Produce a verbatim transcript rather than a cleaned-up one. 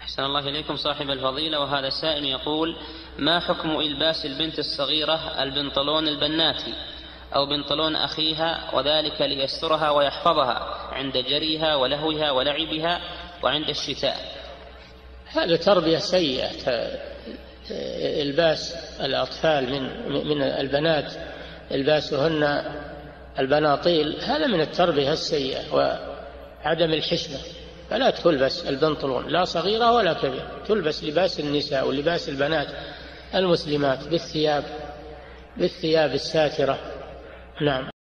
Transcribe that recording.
أحسن الله إليكم صاحب الفضيلة. وهذا سائل يقول: ما حكم إلباس البنت الصغيرة البنطلون البناتي أو بنطلون أخيها، وذلك ليسترها ويحفظها عند جريها ولهوها ولعبها وعند الشتاء؟ هذا تربية سيئة، إلباس الأطفال من من البنات إلباسهن البناطيل، هذا من التربية السيئة وعدم الحشمة. فلا تلبس البنطلون لا صغيرة ولا كبيرة، تلبس لباس النساء ولباس البنات المسلمات بالثياب بالثياب الساترة. نعم.